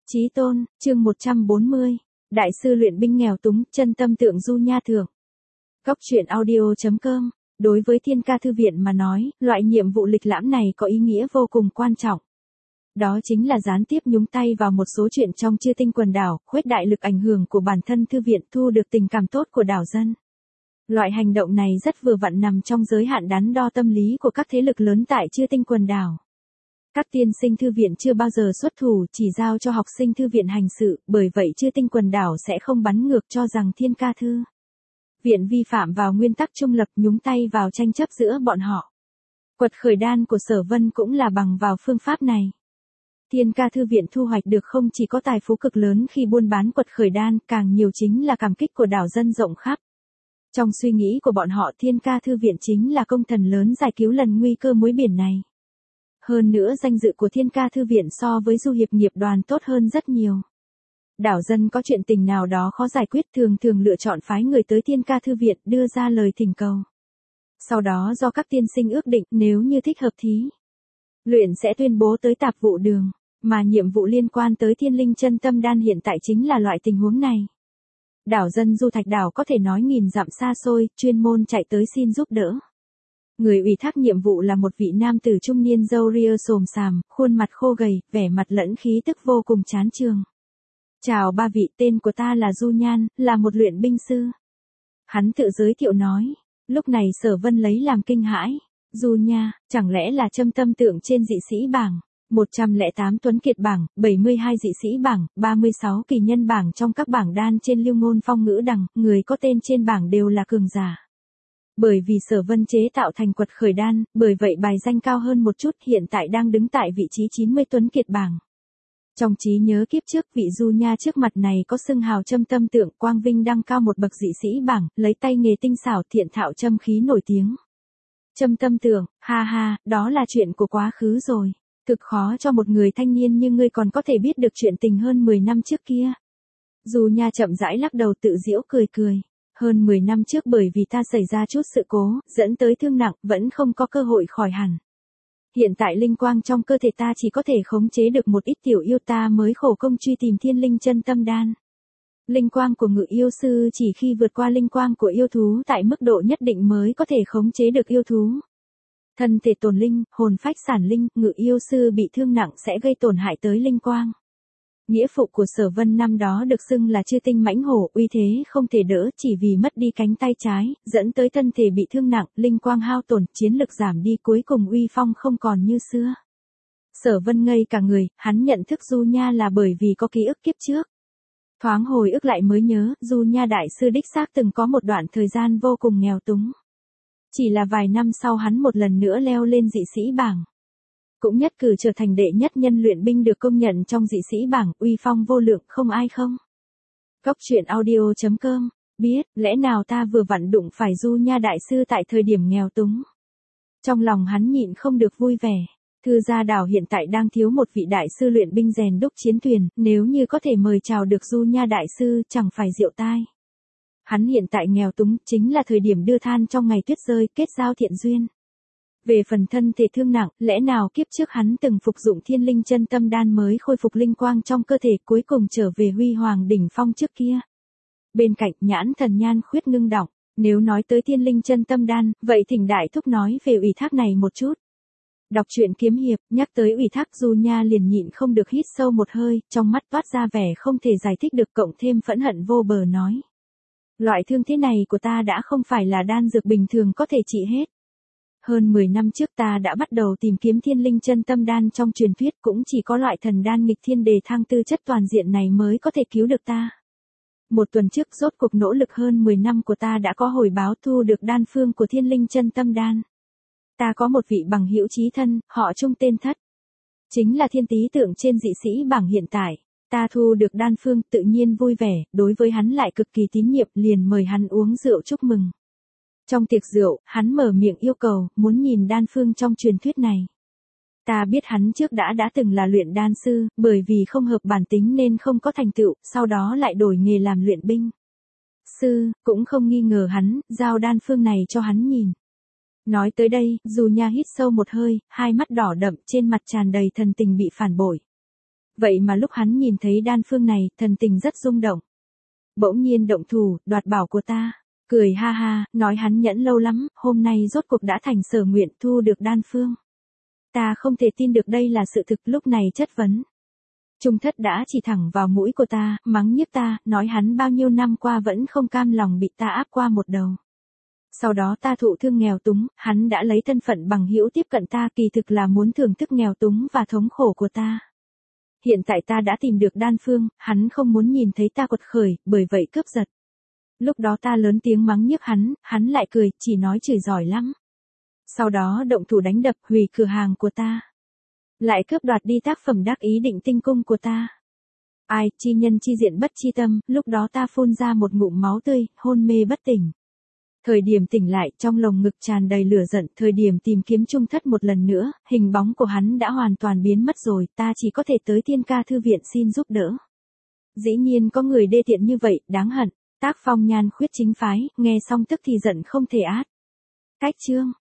Chí tôn, chương 140. Đại sư luyện binh nghèo túng, chân tâm tượng Du Nha thượng. Góc truyện audio.com. Đối với Thiên Ca Thư Viện mà nói, loại nhiệm vụ lịch lãm này có ý nghĩa vô cùng quan trọng. Đó chính là gián tiếp nhúng tay vào một số chuyện trong Chư Tinh quần đảo, khuếch đại lực ảnh hưởng của bản thân thư viện, thu được tình cảm tốt của đảo dân. Loại hành động này rất vừa vặn nằm trong giới hạn đắn đo tâm lý của các thế lực lớn tại Chư Tinh quần đảo. Các tiên sinh thư viện chưa bao giờ xuất thủ, chỉ giao cho học sinh thư viện hành sự, bởi vậy Chư Tinh quần đảo sẽ không bắn ngược cho rằng Thiên Ca Thư viện vi phạm vào nguyên tắc trung lập, nhúng tay vào tranh chấp giữa bọn họ. Quật khởi đan của Sở Vân cũng là bằng vào phương pháp này. Thiên Ca Thư viện thu hoạch được không chỉ có tài phú cực lớn khi buôn bán quật khởi đan, càng nhiều chính là cảm kích của đảo dân rộng khắp. Trong suy nghĩ của bọn họ, Thiên Ca Thư viện chính là công thần lớn giải cứu lần nguy cơ muối biển này. Hơn nữa danh dự của Thiên Ca Thư viện so với Du Hiệp nghiệp đoàn tốt hơn rất nhiều. Đảo dân có chuyện tình nào đó khó giải quyết, thường lựa chọn phái người tới Thiên Ca Thư viện đưa ra lời thỉnh cầu. Sau đó do các tiên sinh ước định, nếu như thích hợp thí luyện sẽ tuyên bố tới tạp vụ đường, mà nhiệm vụ liên quan tới Thiên Linh Chân Tâm Đan hiện tại chính là loại tình huống này. Đảo dân Du Thạch đảo có thể nói nghìn dặm xa xôi, chuyên môn chạy tới xin giúp đỡ. Người ủy thác nhiệm vụ là một vị nam tử trung niên râu ria xồm xàm, khuôn mặt khô gầy, vẻ mặt lẫn khí tức vô cùng chán chường. Chào ba vị, tên của ta là Du Nhan, là một luyện binh sư. Hắn tự giới thiệu nói. Lúc này Sở Vân lấy làm kinh hãi. Du Nha, chẳng lẽ là Châm Tâm tượng trên dị sĩ bảng, 108 tuấn kiệt bảng, 72 dị sĩ bảng, 36 kỳ nhân bảng trong các bảng đan trên Lưu Ngôn Phong ngữ đằng, người có tên trên bảng đều là cường giả. Bởi vì Sở Vân chế tạo thành quật khởi đan, bởi vậy bài danh cao hơn một chút, hiện tại đang đứng tại vị trí 90 tuấn kiệt bảng. Trong trí nhớ kiếp trước, vị Du Nha trước mặt này có xưng hào Châm Tâm tượng, quang vinh đăng cao một bậc dị sĩ bảng, lấy tay nghề tinh xảo thiện thạo châm khí nổi tiếng. Châm Tâm tượng, ha ha, đó là chuyện của quá khứ rồi. Thực khó cho một người thanh niên như ngươi còn có thể biết được chuyện tình hơn 10 năm trước kia. Du Nha chậm rãi lắc đầu tự giễu cười. Hơn 10 năm trước bởi vì ta xảy ra chút sự cố, dẫn tới thương nặng, vẫn không có cơ hội khỏi hẳn. Hiện tại linh quang trong cơ thể ta chỉ có thể khống chế được một ít tiểu yêu, ta mới khổ công truy tìm Thiên Linh Chân Tâm Đan. Linh quang của ngự yêu sư chỉ khi vượt qua linh quang của yêu thú tại mức độ nhất định mới có thể khống chế được yêu thú. Thân thể tổn linh, hồn phách sản linh, ngự yêu sư bị thương nặng sẽ gây tổn hại tới linh quang. Nghĩa phụ của Sở Vân năm đó được xưng là Chư Tinh mãnh hổ, uy thế không thể đỡ, chỉ vì mất đi cánh tay trái, dẫn tới thân thể bị thương nặng, linh quang hao tổn, chiến lực giảm đi, cuối cùng uy phong không còn như xưa. Sở Vân ngây cả người, hắn nhận thức Du Nha là bởi vì có ký ức kiếp trước. Thoáng hồi ức lại mới nhớ, Du Nha đại sư đích xác từng có một đoạn thời gian vô cùng nghèo túng. Chỉ là vài năm sau hắn một lần nữa leo lên dị sĩ bảng. Cũng nhất cử trở thành đệ nhất nhân luyện binh được công nhận trong dị sĩ bảng, uy phong vô lượng, không ai không. Góc truyện audio.com. Biết, lẽ nào ta vừa vặn đụng phải Du Nha đại sư tại thời điểm nghèo túng. Trong lòng hắn nhịn không được vui vẻ. Thư gia đảo hiện tại đang thiếu một vị đại sư luyện binh rèn đúc chiến thuyền, nếu như có thể mời chào được Du Nha đại sư, chẳng phải diệu tai. Hắn hiện tại nghèo túng, chính là thời điểm đưa than trong ngày tuyết rơi, kết giao thiện duyên. Về phần thân thể thương nặng, lẽ nào kiếp trước hắn từng phục dụng Thiên Linh Chân Tâm Đan mới khôi phục linh quang trong cơ thể, cuối cùng trở về huy hoàng đỉnh phong trước kia. Bên cạnh, nhãn thần Nhan Khuyết ngưng đọng, nếu nói tới Thiên Linh Chân Tâm Đan, vậy thỉnh đại thúc nói về ủy thác này một chút. Đọc truyện kiếm hiệp, nhắc tới ủy thác, Du Nha liền nhịn không được hít sâu một hơi, trong mắt toát ra vẻ không thể giải thích được, cộng thêm phẫn hận vô bờ nói. Loại thương thế này của ta đã không phải là đan dược bình thường có thể trị hết. Hơn 10 năm trước ta đã bắt đầu tìm kiếm Thiên Linh Chân Tâm Đan trong truyền thuyết, cũng chỉ có loại thần đan nghịch thiên đề thăng tư chất toàn diện này mới có thể cứu được ta. Một tuần trước, rốt cuộc nỗ lực hơn 10 năm của ta đã có hồi báo thu được đan phương của Thiên Linh Chân Tâm Đan. Ta có một vị bằng hữu chí thân, họ Trung tên Thất. Chính là thiên tý tượng trên dị sĩ bảng hiện tại. Ta thu được đan phương, tự nhiên vui vẻ, đối với hắn lại cực kỳ tín nhiệm, liền mời hắn uống rượu chúc mừng. Trong tiệc rượu, hắn mở miệng yêu cầu, muốn nhìn đan phương trong truyền thuyết này. Ta biết hắn trước đã từng là luyện đan sư, bởi vì không hợp bản tính nên không có thành tựu, sau đó lại đổi nghề làm luyện binh sư, cũng không nghi ngờ hắn, giao đan phương này cho hắn nhìn. Nói tới đây, Du Nha hít sâu một hơi, hai mắt đỏ đậm, trên mặt tràn đầy thần tình bị phản bội. Vậy mà lúc hắn nhìn thấy đan phương này, thần tình rất rung động. Bỗng nhiên động thủ, đoạt bảo của ta. Cười ha ha, nói hắn nhẫn lâu lắm, hôm nay rốt cuộc đã thành sở nguyện thu được đan phương. Ta không thể tin được đây là sự thực, lúc này chất vấn. Trung thất đã chỉ thẳng vào mũi của ta, mắng nhiếc ta, nói hắn bao nhiêu năm qua vẫn không cam lòng bị ta áp qua một đầu. Sau đó ta thụ thương nghèo túng, hắn đã lấy thân phận bằng hữu tiếp cận ta, kỳ thực là muốn thưởng thức nghèo túng và thống khổ của ta. Hiện tại ta đã tìm được đan phương, hắn không muốn nhìn thấy ta quật khởi, bởi vậy cướp giật. Lúc đó ta lớn tiếng mắng nhiếc hắn lại cười, chỉ nói chửi giỏi lắm. Sau đó động thủ đánh đập, hủy cửa hàng của ta. Lại cướp đoạt đi tác phẩm đắc ý định tinh cung của ta. Ai, chi nhân chi diện bất chi tâm, lúc đó ta phun ra một ngụm máu tươi, hôn mê bất tỉnh. Thời điểm tỉnh lại, trong lồng ngực tràn đầy lửa giận, thời điểm tìm kiếm Trung thất một lần nữa, hình bóng của hắn đã hoàn toàn biến mất rồi, ta chỉ có thể tới Thiên Ca thư viện xin giúp đỡ. Dĩ nhiên có người đê tiện như vậy, đáng hận. Tác Phong Nhan khuyết chính phái, nghe xong tức thì giận không thể át. Cách chương